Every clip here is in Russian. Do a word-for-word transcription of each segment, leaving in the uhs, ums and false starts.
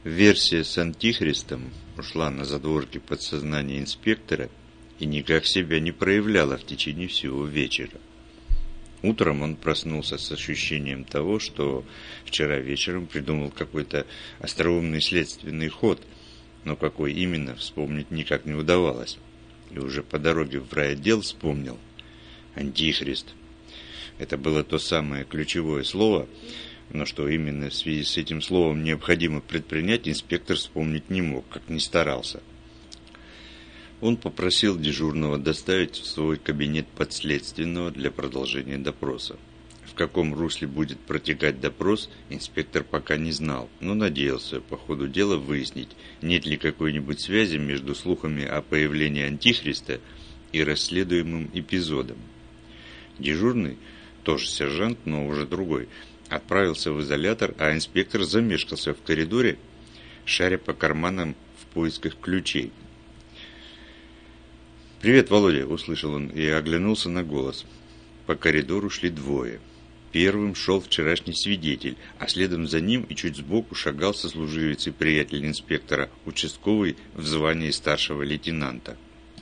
Версия с антихристом ушла на задворки подсознания инспектора и никак себя не проявляла в течение всего вечера. Утром он проснулся с ощущением того, что вчера вечером придумал какой-то остроумный следственный ход, но какой именно, вспомнить никак не удавалось. И уже по дороге в райотдел вспомнил. Антихрист. Это было то самое ключевое слово, но что именно в связи с этим словом необходимо предпринять, инспектор вспомнить не мог, как ни старался. Он попросил дежурного доставить в свой кабинет подследственного для продолжения допроса. В каком русле будет протекать допрос, инспектор пока не знал, но надеялся по ходу дела выяснить, нет ли какой-нибудь связи между слухами о появлении Антихриста и расследуемым эпизодом. Дежурный, тоже сержант, но уже другой, отправился в изолятор, а инспектор замешкался в коридоре, шаря по карманам в поисках ключей. «Привет, Володя!» – услышал он и оглянулся на голос. По коридору шли двое. Первым шел вчерашний свидетель, а следом за ним и чуть сбоку шагал сослуживец и приятель инспектора, участковый в звании старшего лейтенанта.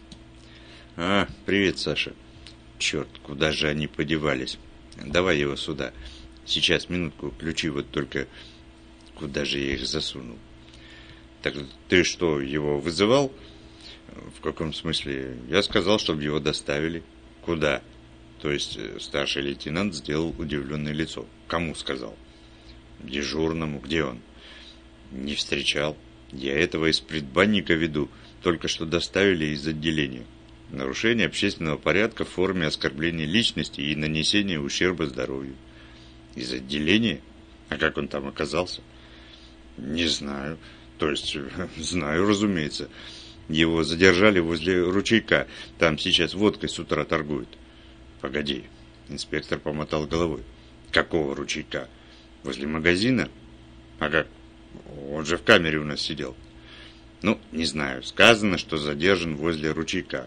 «А, привет, Саша!» «Черт, куда же они подевались? Давай его сюда. Сейчас, минутку, ключи вот только... Куда же я их засунул?» «Так ты что, его вызывал?» «В каком смысле? Я сказал, чтобы его доставили». «Куда?» То есть старший лейтенант сделал удивленное лицо. «Кому сказал?» «Дежурному. Где он?» «Не встречал. Я этого из предбанника веду. Только что доставили из отделения. Нарушение общественного порядка в форме оскорбления личности и нанесения ущерба здоровью». «Из отделения? А как он там оказался?» «Не знаю. То есть, знаю, разумеется. Его задержали возле ручейка. Там сейчас водкой с утра торгуют». «Погоди». Инспектор помотал головой. «Какого ручейка? Возле магазина? А как? Он же в камере у нас сидел». «Ну, не знаю. Сказано, что задержан возле ручейка».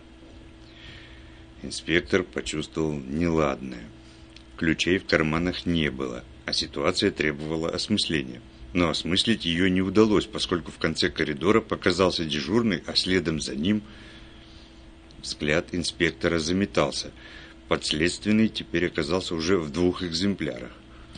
Инспектор почувствовал неладное. Ключей в карманах не было, а ситуация требовала осмысления. Но осмыслить ее не удалось, поскольку в конце коридора показался дежурный, а следом за ним... Взгляд инспектора заметался. Подследственный теперь оказался уже в двух экземплярах.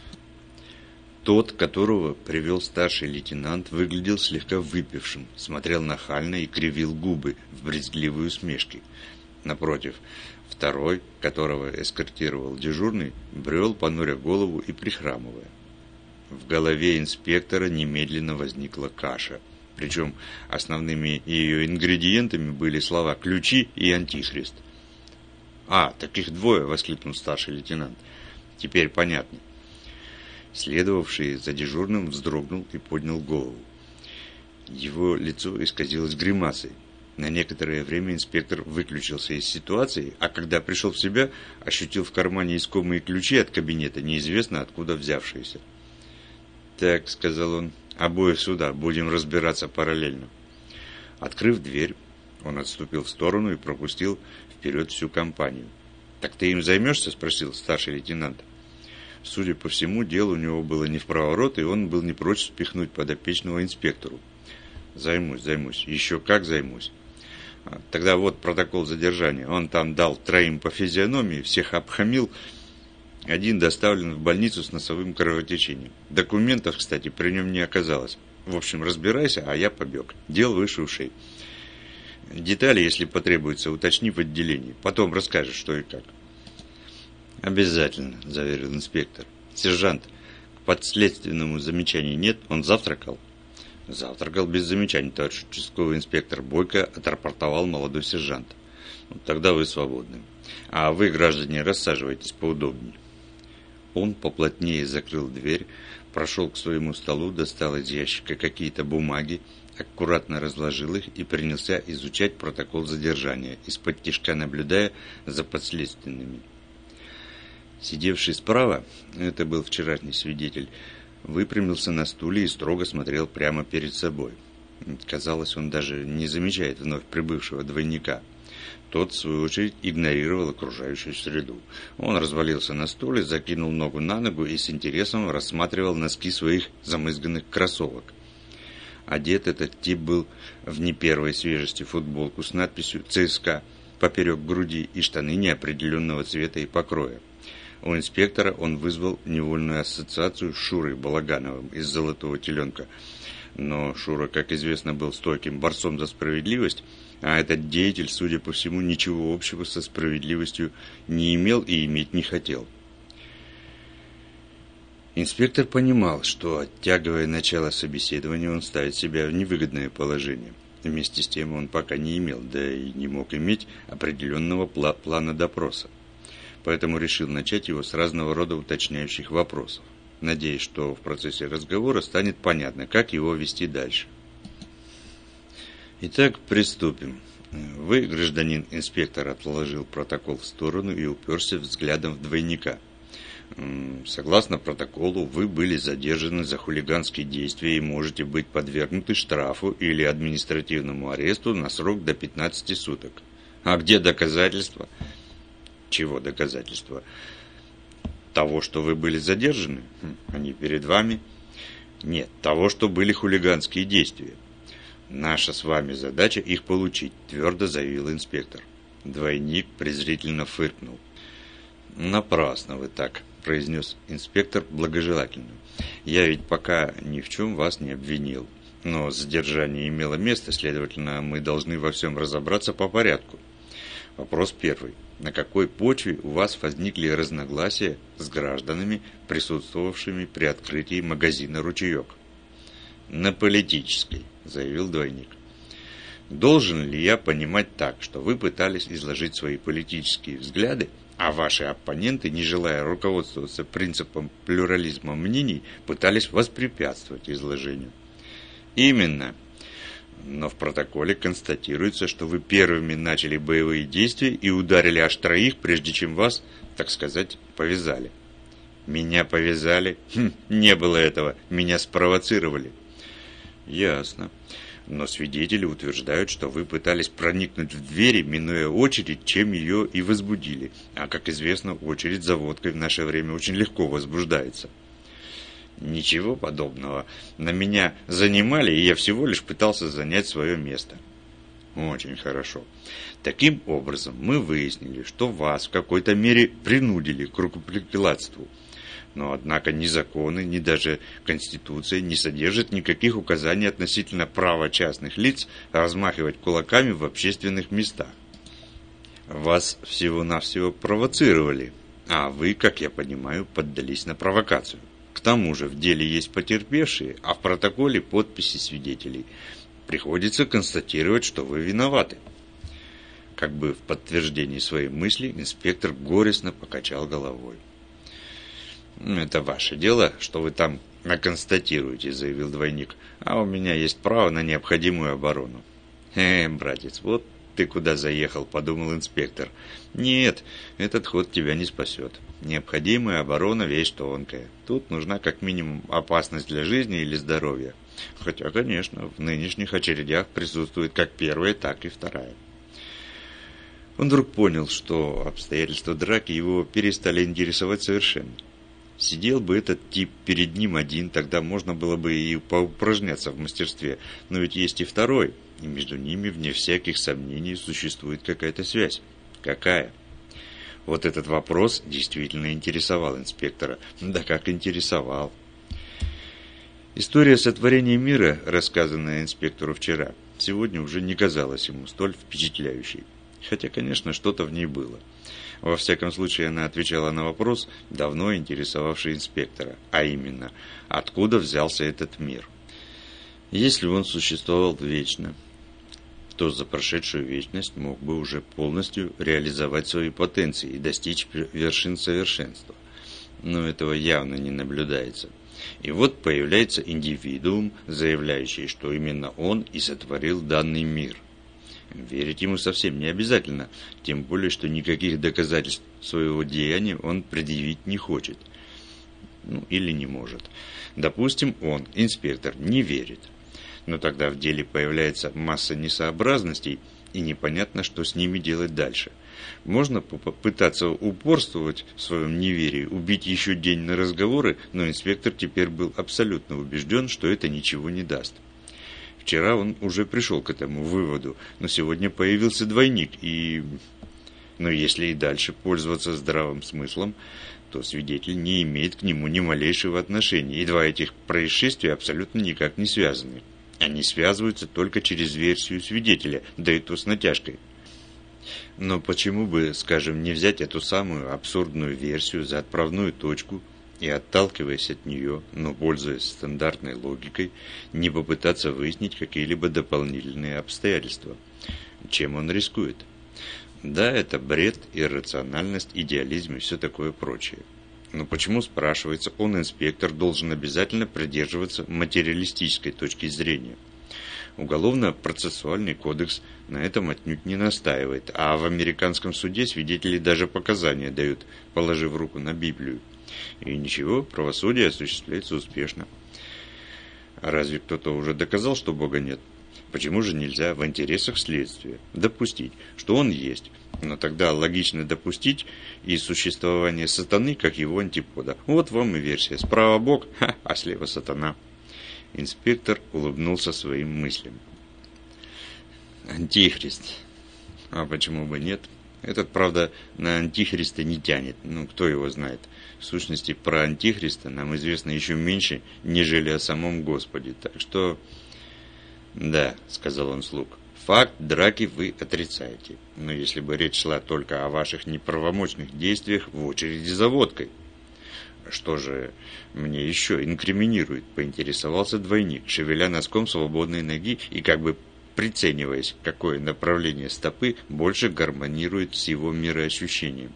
Тот, которого привел старший лейтенант, выглядел слегка выпившим, смотрел нахально и кривил губы в брезгливой усмешке. Напротив, второй, которого эскортировал дежурный, брел, понуря голову и прихрамывая. В голове инспектора немедленно возникла каша. Причем основными ее ингредиентами были слова «ключи» и «антихрист». «А, таких двое!» — воскликнул старший лейтенант. «Теперь понятно». Следовавший за дежурным вздрогнул и поднял голову. Его лицо исказилось гримасой. На некоторое время инспектор выключился из ситуации, а когда пришел в себя, ощутил в кармане искомые ключи от кабинета, неизвестно откуда взявшиеся. «Так», — сказал он, — «обоих сюда, будем разбираться параллельно». Открыв дверь, он отступил в сторону и пропустил вперед всю компанию. «Так ты им займешься?» — спросил старший лейтенант. Судя по всему, дело у него было не впроворот, и он был не прочь спихнуть подопечного инспектору. «Займусь, займусь. Еще как займусь. Тогда вот протокол задержания. Он там дал троим по физиономии, всех обхамил. Один доставлен в больницу с носовым кровотечением. Документов, кстати, при нем не оказалось. В общем, разбирайся, а я побег. Дел выше ушей. Детали, если потребуется, уточни в отделении. Потом расскажешь, что и как». «Обязательно», — заверил инспектор. «Сержант, к подследственному замечаний нет? Он завтракал?» «Завтракал без замечаний, товарищ участковый инспектор», — бойко отрапортовал молодой сержант. «Ну, тогда вы свободны. А вы, граждане, рассаживайтесь поудобнее». Он поплотнее закрыл дверь, прошел к своему столу, достал из ящика какие-то бумаги, аккуратно разложил их и принялся изучать протокол задержания, из-под тишка наблюдая за подследственными. Сидевший справа, это был вчерашний свидетель, выпрямился на стуле и строго смотрел прямо перед собой. Казалось, он даже не замечает вновь прибывшего двойника. Тот, в свою очередь, игнорировал окружающую среду. Он развалился на стуле, закинул ногу на ногу и с интересом рассматривал носки своих замызганных кроссовок. Одет этот тип был в не первой свежести футболку с надписью «ЦСКА» поперек груди и штаны неопределенного цвета и покроя. У инспектора он вызвал невольную ассоциацию с Шурой Балагановым из «Золотого теленка». Но Шура, как известно, был стойким борцом за справедливость, а этот деятель, судя по всему, ничего общего со справедливостью не имел и иметь не хотел. Инспектор понимал, что, оттягивая начало собеседования, он ставит себя в невыгодное положение. Вместе с тем он пока не имел, да и не мог иметь определенного пла- плана допроса. Поэтому решил начать его с разного рода уточняющих вопросов, надеясь, что в процессе разговора станет понятно, как его вести дальше. Итак, приступим. Вы, гражданин инспектор, отложил протокол в сторону и уперся взглядом в двойника. Согласно протоколу, вы были задержаны за хулиганские действия и можете быть подвергнуты штрафу или административному аресту на срок до пятнадцати суток. А где доказательства? Чего доказательства? Того, что вы были задержаны? Они перед вами? Нет, того, что были хулиганские действия. Наша с вами задача их получить, твердо заявил инспектор. Двойник презрительно фыркнул. Напрасно вы так, произнес инспектор благожелательно. Я ведь пока ни в чем вас не обвинил. Но задержание имело место, следовательно, мы должны во всем разобраться по порядку. Вопрос первый. На какой почве у вас возникли разногласия с гражданами, присутствовавшими при открытии магазина «Ручеек»? На политической, заявил двойник. Должен ли я понимать так, что вы пытались изложить свои политические взгляды, а ваши оппоненты, не желая руководствоваться принципом плюрализма мнений, пытались воспрепятствовать изложению? Именно. Но в протоколе констатируется, что вы первыми начали боевые действия и ударили аж троих, прежде чем вас, так сказать, повязали. Меня повязали? Хм, не было этого. Меня спровоцировали. Ясно. Но свидетели утверждают, что вы пытались проникнуть в двери, минуя очередь, чем ее и возбудили. А, как известно, очередь за водкой в наше время очень легко возбуждается. Ничего подобного. На меня занимали, и я всего лишь пытался занять свое место. Очень хорошо. Таким образом, мы выяснили, что вас в какой-то мере принудили к рукоприкладству. Но, однако, ни законы, ни даже Конституция не содержат никаких указаний относительно права частных лиц размахивать кулаками в общественных местах. Вас всего-навсего провоцировали, а вы, как я понимаю, поддались на провокацию. К тому же в деле есть потерпевшие, а в протоколе подписи свидетелей. Приходится констатировать, что вы виноваты. Как бы в подтверждении своей мысли инспектор горестно покачал головой. «Это ваше дело, что вы там наконстатируете», — заявил двойник. «А у меня есть право на необходимую оборону». «Э, братец, вот ты куда заехал», — подумал инспектор. «Нет, этот ход тебя не спасет. Необходимая оборона — вещь тонкая. Тут нужна как минимум опасность для жизни или здоровья. Хотя, конечно, в нынешних очередях присутствует как первая, так и вторая». Он вдруг понял, что обстоятельства драки его перестали интересовать совершенно. Сидел бы этот тип перед ним один, тогда можно было бы и поупражняться в мастерстве. Но ведь есть и второй, и между ними, вне всяких сомнений, существует какая-то связь. Какая? Вот этот вопрос действительно интересовал инспектора. Да как интересовал. История сотворения мира, рассказанная инспектору вчера, сегодня уже не казалась ему столь впечатляющей. Хотя, конечно, что-то в ней было. Во всяком случае, она отвечала на вопрос, давно интересовавший инспектора, а именно, откуда взялся этот мир. Если он существовал вечно, то за прошедшую вечность мог бы уже полностью реализовать свои потенции и достичь вершин совершенства. Но этого явно не наблюдается. И вот появляется индивидуум, заявляющий, что именно он и сотворил данный мир. Верить ему совсем не обязательно, тем более, что никаких доказательств своего деяния он предъявить не хочет. Ну, или не может. Допустим, он, инспектор, не верит. Но тогда в деле появляется масса несообразностей, и непонятно, что с ними делать дальше. Можно попытаться упорствовать в своем неверии, убить еще день на разговоры, но инспектор теперь был абсолютно убежден, что это ничего не даст. Вчера он уже пришел к этому выводу, но сегодня появился двойник, и... Но если и дальше пользоваться здравым смыслом, то свидетель не имеет к нему ни малейшего отношения, и два этих происшествия абсолютно никак не связаны. Они связываются только через версию свидетеля, да и то с натяжкой. Но почему бы, скажем, не взять эту самую абсурдную версию за отправную точку и, отталкиваясь от нее, но пользуясь стандартной логикой, не попытаться выяснить какие-либо дополнительные обстоятельства? Чем он рискует? Да, это бред, иррациональность, идеализм и все такое прочее. Но почему, спрашивается, он, инспектор, должен обязательно придерживаться материалистической точки зрения? Уголовно-процессуальный кодекс на этом отнюдь не настаивает, а в американском суде свидетели даже показания дают, положив руку на Библию. И ничего, правосудие осуществляется успешно. А разве кто-то уже доказал, что Бога нет? Почему же нельзя в интересах следствия допустить, что он есть? Но тогда логично допустить и существование сатаны как его антипода. Вот вам и версия. Справа Бог, ха, а слева сатана. Инспектор улыбнулся своим мыслям. Антихрист. А почему бы нет? Этот, правда, на антихриста не тянет. Ну, кто его знает. В сущности, про антихриста нам известно еще меньше, нежели о самом Господе. Так что... «Да», — сказал он вслух, — «факт драки вы отрицаете. Но если бы речь шла только о ваших неправомочных действиях в очереди за водкой». «Что же мне еще инкриминирует?» — поинтересовался двойник, шевеля носком свободной ноги и как бы прицениваясь, какое направление стопы больше гармонирует с его мироощущением.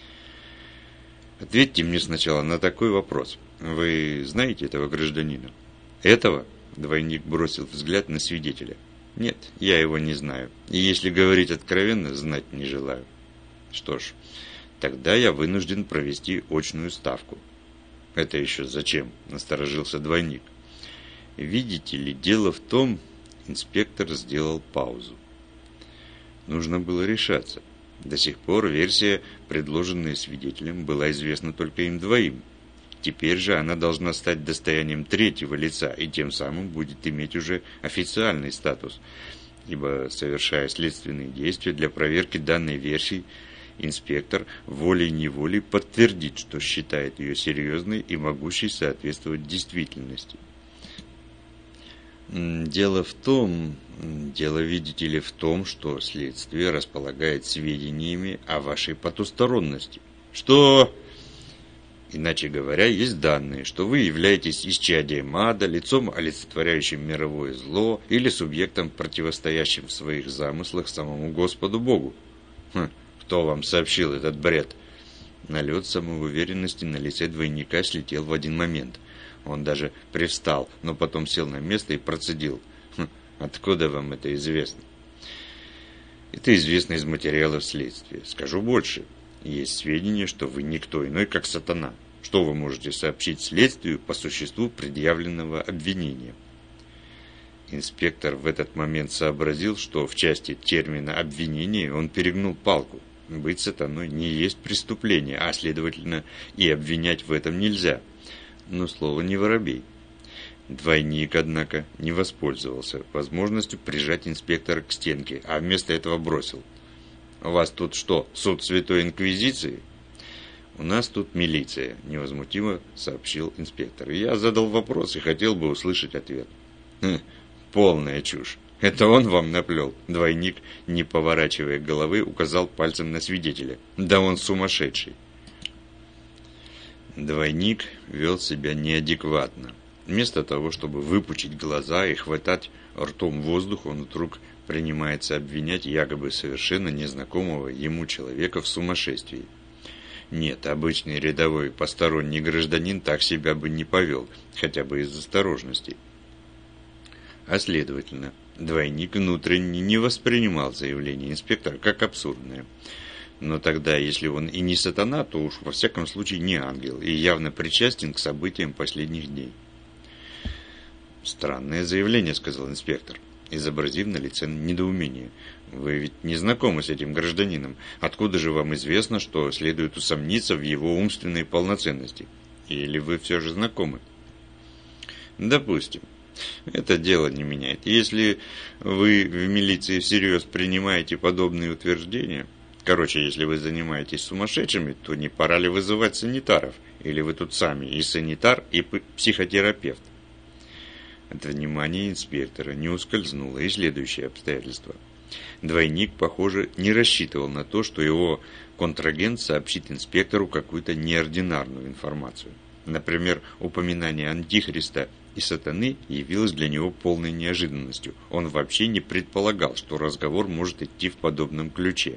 «Ответьте мне сначала на такой вопрос. Вы знаете этого гражданина?» «Этого?» — двойник бросил взгляд на свидетеля. «Нет, я его не знаю. И если говорить откровенно, знать не желаю». «Что ж, тогда я вынужден провести очную ставку». «Это еще зачем?» — насторожился двойник. «Видите ли, дело в том...» — инспектор сделал паузу. Нужно было решаться. До сих пор версия, предложенная свидетелем, была известна только им двоим. Теперь же она должна стать достоянием третьего лица и тем самым будет иметь уже официальный статус, ибо, совершая следственные действия для проверки данной версии, инспектор волей-неволей подтвердит, что считает ее серьезной и могущей соответствовать действительности. Дело в том, дело, видите ли, в том, что следствие располагает сведениями о вашей потусторонности. Что... Иначе говоря, есть данные, что вы являетесь исчадием ада, лицом, олицетворяющим мировое зло, или субъектом, противостоящим в своих замыслах самому Господу Богу. Хм, кто вам сообщил этот бред? Налет самоуверенности на лице двойника слетел в один момент. Он даже привстал, но потом сел на место и процедил. Хм, откуда вам это известно? Это известно из материалов следствия. Скажу больше. Есть сведения, что вы никто иной, как сатана. Что вы можете сообщить следствию по существу предъявленного обвинения? Инспектор в этот момент сообразил, что в части термина обвинения он перегнул палку. Быть сатаной не есть преступление, а следовательно и обвинять в этом нельзя. Но слово не воробей. Двойник, однако, не воспользовался возможностью прижать инспектора к стенке, а вместо этого бросил. «У вас тут что, суд Святой Инквизиции?» «У нас тут милиция», – невозмутимо сообщил инспектор. «Я задал вопрос и хотел бы услышать ответ». «Хм, полная чушь. Это он вам наплел?» Двойник, не поворачивая головы, указал пальцем на свидетеля. «Да он сумасшедший». Двойник вел себя неадекватно. Вместо того, чтобы выпучить глаза и хватать ртом воздух, он вдруг принимается обвинять якобы совершенно незнакомого ему человека в сумасшествии. Нет, обычный рядовой посторонний гражданин так себя бы не повел, хотя бы из осторожности. А следовательно, двойник внутренне не воспринимал заявление инспектора как абсурдное. Но тогда, если он и не сатана, то уж во всяком случае не ангел и явно причастен к событиям последних дней. «Странное заявление», — сказал инспектор, изобразив на лице недоумение. «Вы ведь не знакомы с этим гражданином. Откуда же вам известно, что следует усомниться в его умственной полноценности? Или вы все же знакомы?» «Допустим. Это дело не меняет. Если вы в милиции всерьез принимаете подобные утверждения, короче, если вы занимаетесь сумасшедшими, то не пора ли вызывать санитаров? Или вы тут сами и санитар, и психотерапевт? От внимания инспектора не ускользнуло и следующее обстоятельство. Двойник, похоже, не рассчитывал на то, что его контрагент сообщит инспектору какую-то неординарную информацию. Например, упоминание Антихриста и сатаны явилось для него полной неожиданностью. Он вообще не предполагал, что разговор может идти в подобном ключе.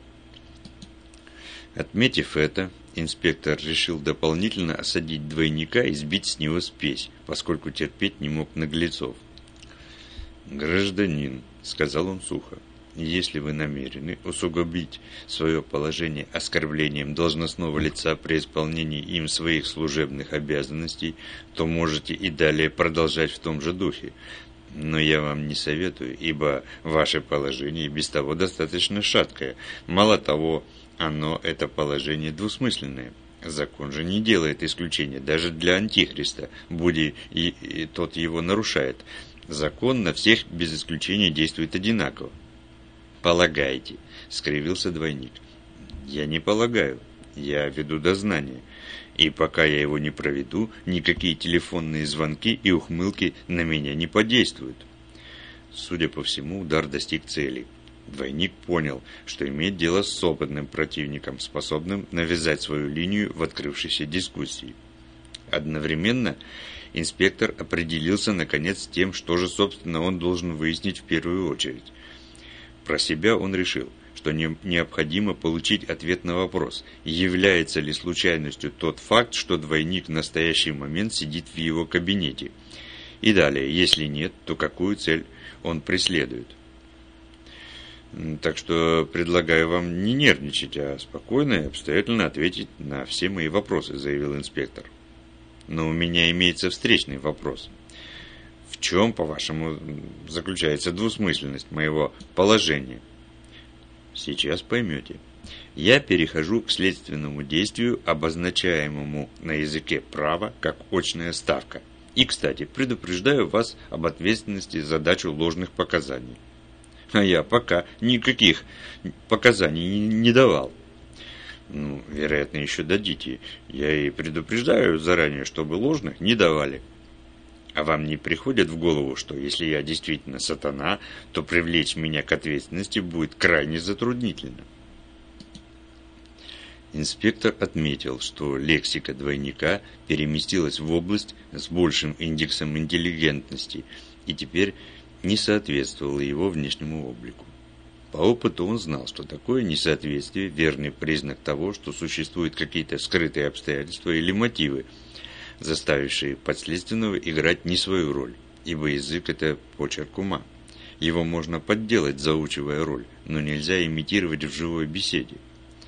Отметив это, инспектор решил дополнительно осадить двойника и сбить с него спесь, поскольку терпеть не мог наглецов. «Гражданин», — сказал он сухо, — «если вы намерены усугубить свое положение оскорблением должностного лица при исполнении им своих служебных обязанностей, то можете и далее продолжать в том же духе. Но я вам не советую, ибо ваше положение и без того достаточно шаткое. Мало того, оно, это положение, двусмысленное. Закон же не делает исключения даже для Антихриста, будь и, и тот его нарушает. Закон на всех без исключения действует одинаково». «Полагаете», — скривился двойник. «Я не полагаю, я веду дознание. И пока я его не проведу, никакие телефонные звонки и ухмылки на меня не подействуют». Судя по всему, удар достиг цели. Двойник понял, что имеет дело с опытным противником, способным навязать свою линию в открывшейся дискуссии. Одновременно инспектор определился наконец с тем, что же, собственно, он должен выяснить в первую очередь. Про себя он решил, что не, необходимо получить ответ на вопрос, является ли случайностью тот факт, что двойник в настоящий момент сидит в его кабинете. И далее, если нет, то какую цель он преследует. Так что предлагаю вам не нервничать, а спокойно и обстоятельно ответить на все мои вопросы, заявил инспектор. Но у меня имеется встречный вопрос. В чем, по-вашему, заключается двусмысленность моего положения? Сейчас поймете. Я перехожу к следственному действию, обозначаемому на языке права как очная ставка. И, кстати, предупреждаю вас об ответственности за дачу ложных показаний. А я пока никаких показаний не давал. Ну, вероятно, еще дадите. Я и предупреждаю заранее, чтобы ложных не давали. А вам не приходит в голову, что если я действительно сатана, то привлечь меня к ответственности будет крайне затруднительно? Инспектор отметил, что лексика двойника переместилась в область с большим индексом интеллигентности и теперь не соответствовала его внешнему облику. По опыту он знал, что такое несоответствие – верный признак того, что существуют какие-то скрытые обстоятельства или мотивы, заставившие подследственного играть не свою роль, ибо язык – это почерк ума. Его можно подделать, заучивая роль, но нельзя имитировать в живой беседе.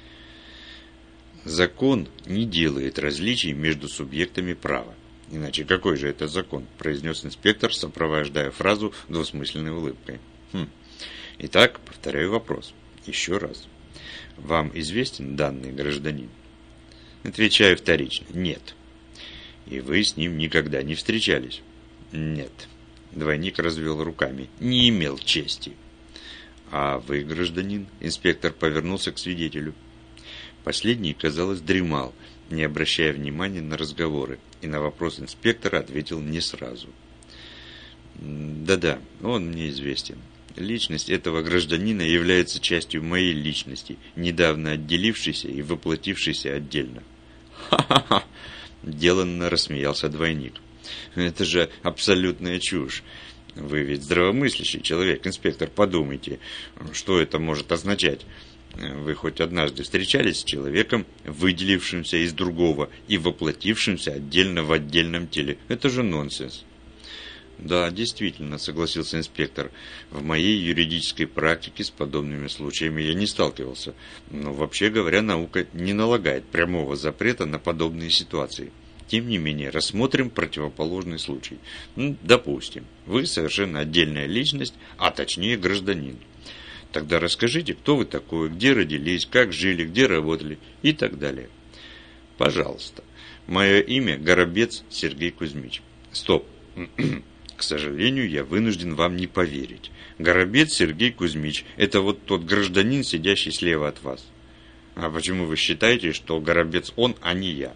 Закон не делает различий между субъектами права. Иначе какой же это закон? Произнес инспектор, сопровождая фразу двусмысленной улыбкой. Хм. Итак, повторяю вопрос. Еще раз. Вам известен данный гражданин? Отвечаю вторично. Нет. И вы с ним никогда не встречались? Нет. Двойник развел руками. Не имел чести. А вы, гражданин? Инспектор повернулся к свидетелю. Последний, казалось, дремал, не обращая внимания на разговоры, и на вопрос инспектора ответил не сразу. Да-да, он мне известен. Личность этого гражданина является частью моей личности, недавно отделившейся и воплотившейся отдельно. Ха-ха-ха! Деланно рассмеялся двойник. Это же абсолютная чушь. Вы ведь здравомыслящий человек, инспектор, подумайте, что это может означать. Вы хоть однажды встречались с человеком, выделившимся из другого и воплотившимся отдельно в отдельном теле? Это же нонсенс. Да, действительно, согласился инспектор. В моей юридической практике с подобными случаями я не сталкивался. Но вообще говоря, наука не налагает прямого запрета на подобные ситуации. Тем не менее, рассмотрим противоположный случай. Ну, допустим, вы совершенно отдельная личность, а точнее гражданин. Тогда расскажите, кто вы такой, где родились, как жили, где работали и так далее. Пожалуйста. Мое имя Горобец Сергей Кузьмич. Стоп. К сожалению, я вынужден вам не поверить. Горобец Сергей Кузьмич – это вот тот гражданин, сидящий слева от вас. А почему вы считаете, что Горобец он, а не я?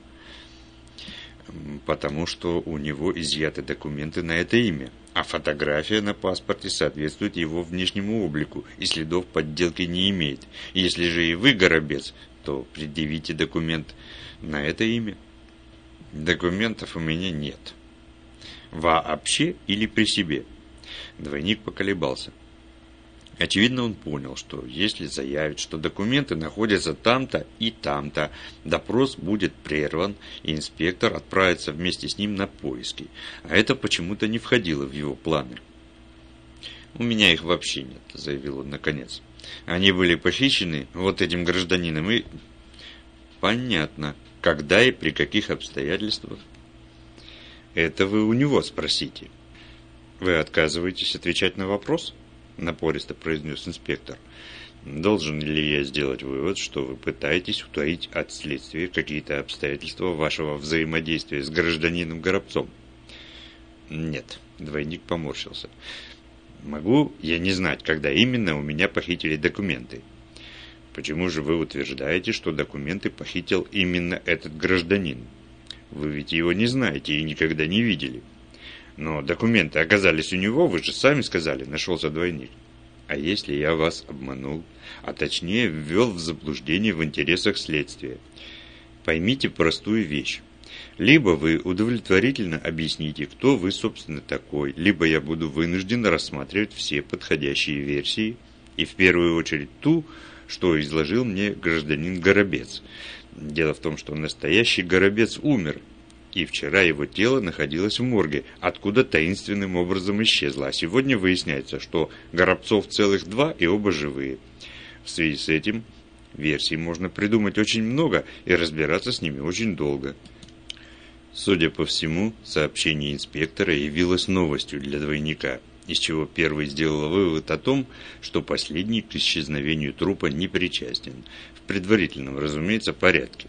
Потому что у него изъяты документы на это имя, а фотография на паспорте соответствует его внешнему облику и следов подделки не имеет. Если же и вы Горобец, то предъявите документ на это имя. Документов у меня нет. Вообще или при себе? Двойник поколебался. Очевидно, он понял, что если заявит, что документы находятся там-то и там-то, допрос будет прерван, и инспектор отправится вместе с ним на поиски. А это почему-то не входило в его планы. «У меня их вообще нет», — заявил он наконец. «Они были похищены вот этим гражданином и...» «Понятно. Когда и при каких обстоятельствах?» «Это вы у него спросите». «Вы отказываетесь отвечать на вопрос?» — напористо произнес инспектор. «Должен ли я сделать вывод, что вы пытаетесь утаить от следствия какие-то обстоятельства вашего взаимодействия с гражданином Горобцом?» «Нет», — двойник поморщился. «Могу я не знать, когда именно у меня похитили документы?» «Почему же вы утверждаете, что документы похитил именно этот гражданин? Вы ведь его не знаете и никогда не видели». «Но документы оказались у него, вы же сами сказали», — нашелся двойник. «А если я вас обманул, а точнее ввел в заблуждение в интересах следствия? Поймите простую вещь. Либо вы удовлетворительно объясните, кто вы, собственно, такой, либо я буду вынужден рассматривать все подходящие версии, и в первую очередь ту, что изложил мне гражданин Горобец. Дело в том, что настоящий Горобец умер, и вчера его тело находилось в морге, откуда таинственным образом исчезло. А сегодня выясняется, что Горобцов целых два и оба живые. В связи с этим версий можно придумать очень много и разбираться с ними очень долго». Судя по всему, сообщение инспектора явилось новостью для двойника, из чего первый сделал вывод о том, что последний к исчезновению трупа не причастен. В предварительном, разумеется, порядке.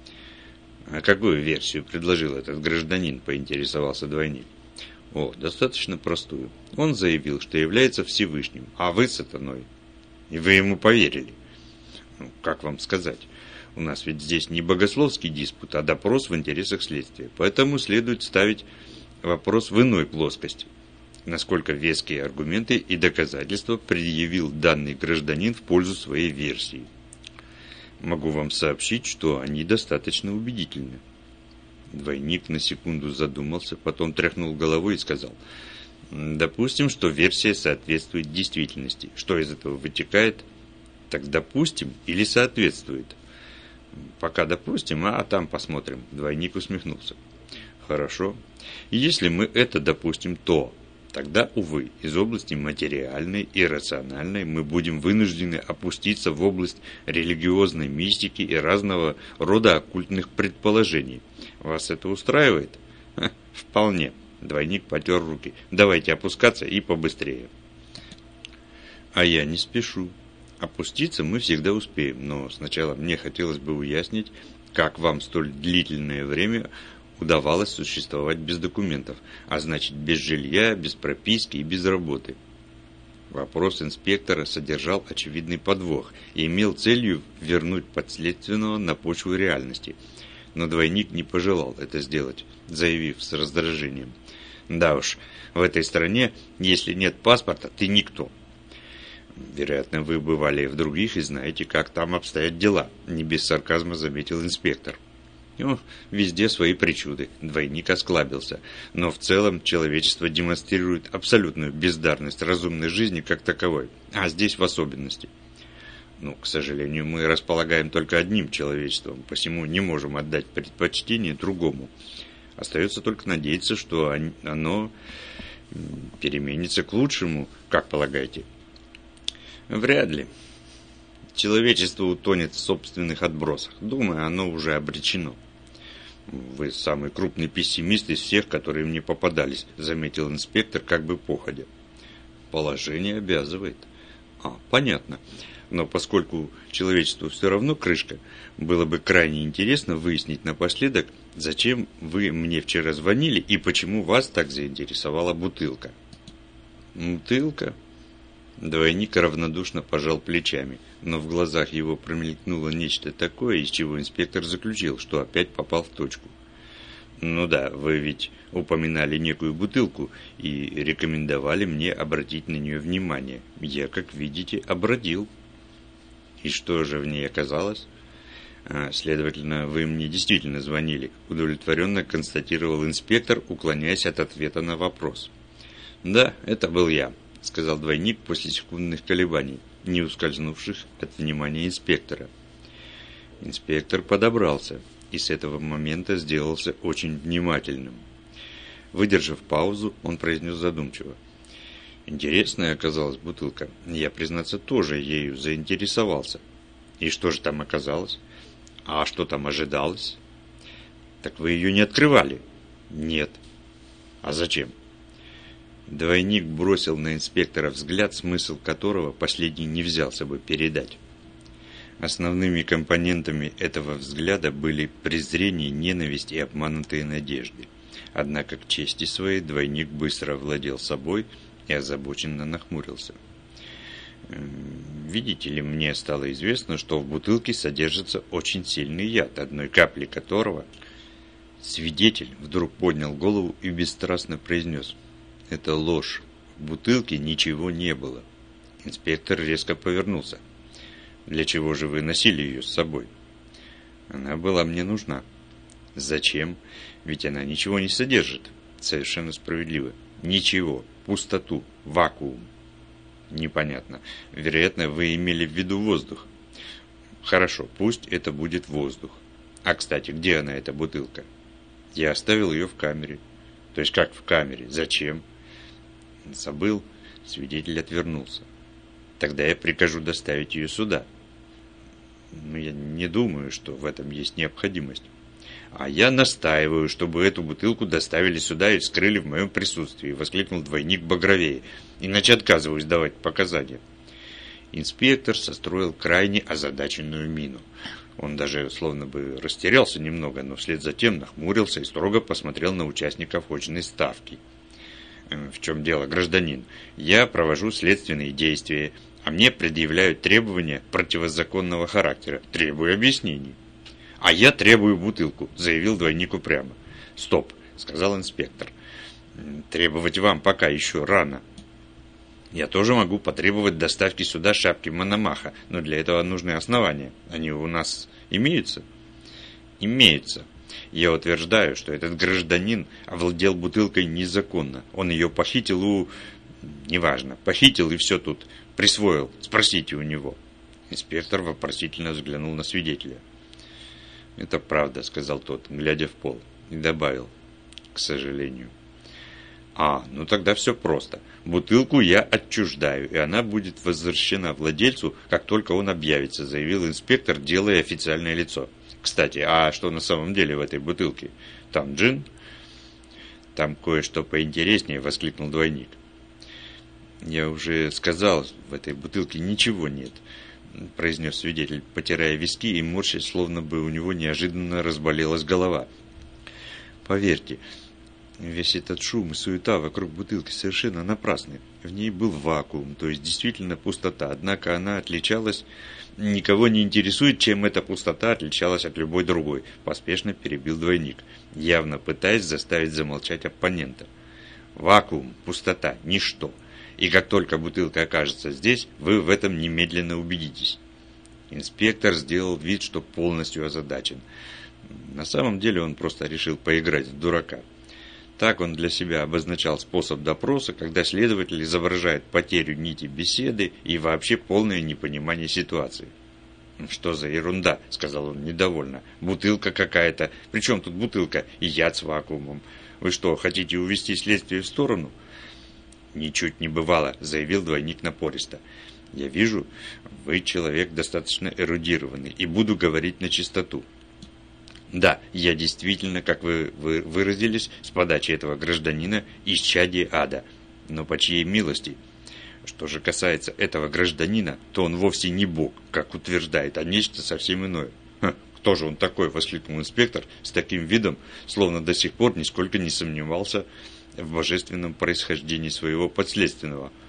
«А какую версию предложил этот гражданин?» – поинтересовался двойник. «О, достаточно простую. Он заявил, что является Всевышним, а вы сатаной. И вы ему поверили. Ну, как вам сказать? У нас ведь здесь не богословский диспут, а допрос в интересах следствия. Поэтому следует ставить вопрос в иной плоскости. Насколько веские аргументы и доказательства предъявил данный гражданин в пользу своей версии? Могу вам сообщить, что они достаточно убедительны». Двойник на секунду задумался, потом тряхнул головой и сказал: «Допустим, что версия соответствует действительности. Что из этого вытекает? Так допустим или соответствует?» «Пока допустим, а там посмотрим», — двойник усмехнулся. «Хорошо. И если мы это допустим, то... Тогда, увы, из области материальной и рациональной мы будем вынуждены опуститься в область религиозной мистики и разного рода оккультных предположений. Вас это устраивает?» Ха, «Вполне». Двойник потер руки. «Давайте опускаться и побыстрее». «А я не спешу. Опуститься мы всегда успеем, но сначала мне хотелось бы уяснить, как вам столь длительное время удавалось существовать без документов, а значит без жилья, без прописки и без работы». Вопрос инспектора содержал очевидный подвох и имел целью вернуть подследственного на почву реальности. Но двойник не пожелал это сделать, заявив с раздражением: «Да уж, в этой стране, если нет паспорта, ты никто». «Вероятно, вы бывали в других и знаете, как там обстоят дела», — не без сарказма заметил инспектор. «Ну, везде свои причуды», — двойник осклабился. «Но в целом человечество демонстрирует абсолютную бездарность разумной жизни как таковой, а здесь в особенности. Ну, к сожалению, мы располагаем только одним человечеством, посему не можем отдать предпочтение другому. Остается только надеяться, что оно переменится к лучшему, как полагаете?» «Вряд ли. Человечество утонет в собственных отбросах. Думаю, оно уже обречено». «Вы самый крупный пессимист из всех, которые мне попадались», — заметил инспектор, как бы походя. «Положение обязывает». А, понятно. Но поскольку человечеству все равно крышка, было бы крайне интересно выяснить напоследок, зачем вы мне вчера звонили и почему вас так заинтересовала бутылка. Бутылка? Двойник равнодушно пожал плечами, но в глазах его промелькнуло нечто такое, из чего инспектор заключил, что опять попал в точку. Ну да, вы ведь упоминали некую бутылку и рекомендовали мне обратить на нее внимание. Я, как видите, обратил. И что же в ней оказалось? А, следовательно, вы мне действительно звонили, удовлетворенно констатировал инспектор, уклоняясь от ответа на вопрос. Да, это был я, сказал двойник после секундных колебаний, не ускользнувших от внимания инспектора. Инспектор подобрался и с этого момента сделался очень внимательным. Выдержав паузу, он произнес задумчиво. Интересная оказалась бутылка. Я, признаться, тоже ею заинтересовался. И что же там оказалось? А что там ожидалось? Так вы ее не открывали? Нет. А зачем? Двойник бросил на инспектора взгляд, смысл которого последний не взялся бы передать. Основными компонентами этого взгляда были презрение, ненависть и обманутые надежды. Однако к чести своей двойник быстро овладел собой и озабоченно нахмурился. «Видите ли, мне стало известно, что в бутылке содержится очень сильный яд, одной капли которого...» Свидетель вдруг поднял голову и бесстрастно произнес. «Это ложь. В бутылке ничего не было». Инспектор резко повернулся. «Для чего же вы носили ее с собой?» «Она была мне нужна». «Зачем? Ведь она ничего не содержит». «Совершенно справедливо. Ничего. Пустоту. Вакуум». «Непонятно. Вероятно, вы имели в виду воздух». «Хорошо. Пусть это будет воздух. А, кстати, где она, эта бутылка?» «Я оставил ее в камере». «То есть как в камере? Зачем?» «Забыл». Свидетель отвернулся. «Тогда я прикажу доставить ее сюда». «Но я не думаю, что в этом есть необходимость». «А я настаиваю, чтобы эту бутылку доставили сюда и вскрыли в моем присутствии», — воскликнул двойник багровее. «Иначе отказываюсь давать показания». Инспектор состроил крайне озадаченную мину. Он даже словно бы растерялся немного, но вслед за тем нахмурился и строго посмотрел на участников очной ставки. «В чем дело, гражданин? Я провожу следственные действия, а мне предъявляют требования противозаконного характера. Требую объяснений». «А я требую бутылку», — заявил двойник упрямо. «Стоп», — сказал инспектор. «Требовать вам пока еще рано. Я тоже могу потребовать доставки сюда шапки Мономаха, но для этого нужны основания. Они у нас имеются?» «Имеются. Я утверждаю, что этот гражданин овладел бутылкой незаконно. Он ее похитил у... Неважно, похитил и все тут. Присвоил. Спросите у него». Инспектор вопросительно взглянул на свидетеля. «Это правда», — сказал тот, глядя в пол, и добавил: «к сожалению». «А, ну тогда все просто. Бутылку я отчуждаю, и она будет возвращена владельцу, как только он объявится», — заявил инспектор, делая официальное лицо. «Кстати, а что на самом деле в этой бутылке? Там джин?» «Там кое-что поинтереснее», — воскликнул двойник. «Я уже сказал, в этой бутылке ничего нет», — произнес свидетель, потирая виски и морщась, словно бы у него неожиданно разболелась голова. «Поверьте, весь этот шум и суета вокруг бутылки совершенно напрасны. В ней был вакуум, то есть действительно пустота, однако она отличалась... Никого не интересует, чем эта пустота отличалась от любой другой», — поспешно перебил двойник, явно пытаясь заставить замолчать оппонента. «Вакуум, пустота, ничто. И как только бутылка окажется здесь, вы в этом немедленно убедитесь». Инспектор сделал вид, что полностью озадачен. На самом деле он просто решил поиграть в дурака. Так он для себя обозначал способ допроса, когда следователь изображает потерю нити беседы и вообще полное непонимание ситуации. «Что за ерунда?» — сказал он недовольно. «Бутылка какая-то. Причем тут бутылка и яд с вакуумом? Вы что, хотите увести следствие в сторону?» «Ничуть не бывало», — заявил двойник напористо. «Я вижу, вы человек достаточно эрудированный, и буду говорить на чистоту. Да, я действительно, как вы, вы выразились, с подачи этого гражданина исчадие ада. Но по чьей милости? Что же касается этого гражданина, то он вовсе не бог, как утверждает, а нечто совсем иное. Ха, кто же он такой? — воскликнул инспектор с таким видом, словно до сих пор нисколько не сомневался в божественном происхождении своего подследственного.